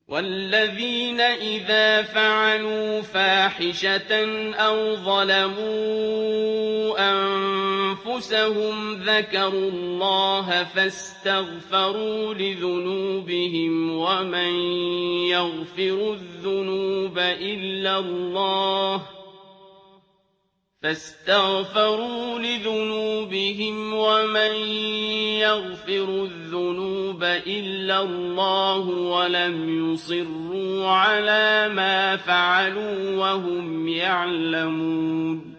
وَالَّذِينَ إِذَا فَعَلُوا فَاحِشَةً أَوْ ظَلَمُوا أَنفُسَهُمْ ذَكَرُوا اللَّهَ فَاسْتَغْفَرُوا لِذُنُوبِهِمْ وَمَن يَغْفِرُ الذُّنُوبَ إِلَّا اللَّهُ وَلَمْ يُصِرُّوا عَلَىٰ مَا فَعَلُوا وَهُمْ يَعْلَمُونَ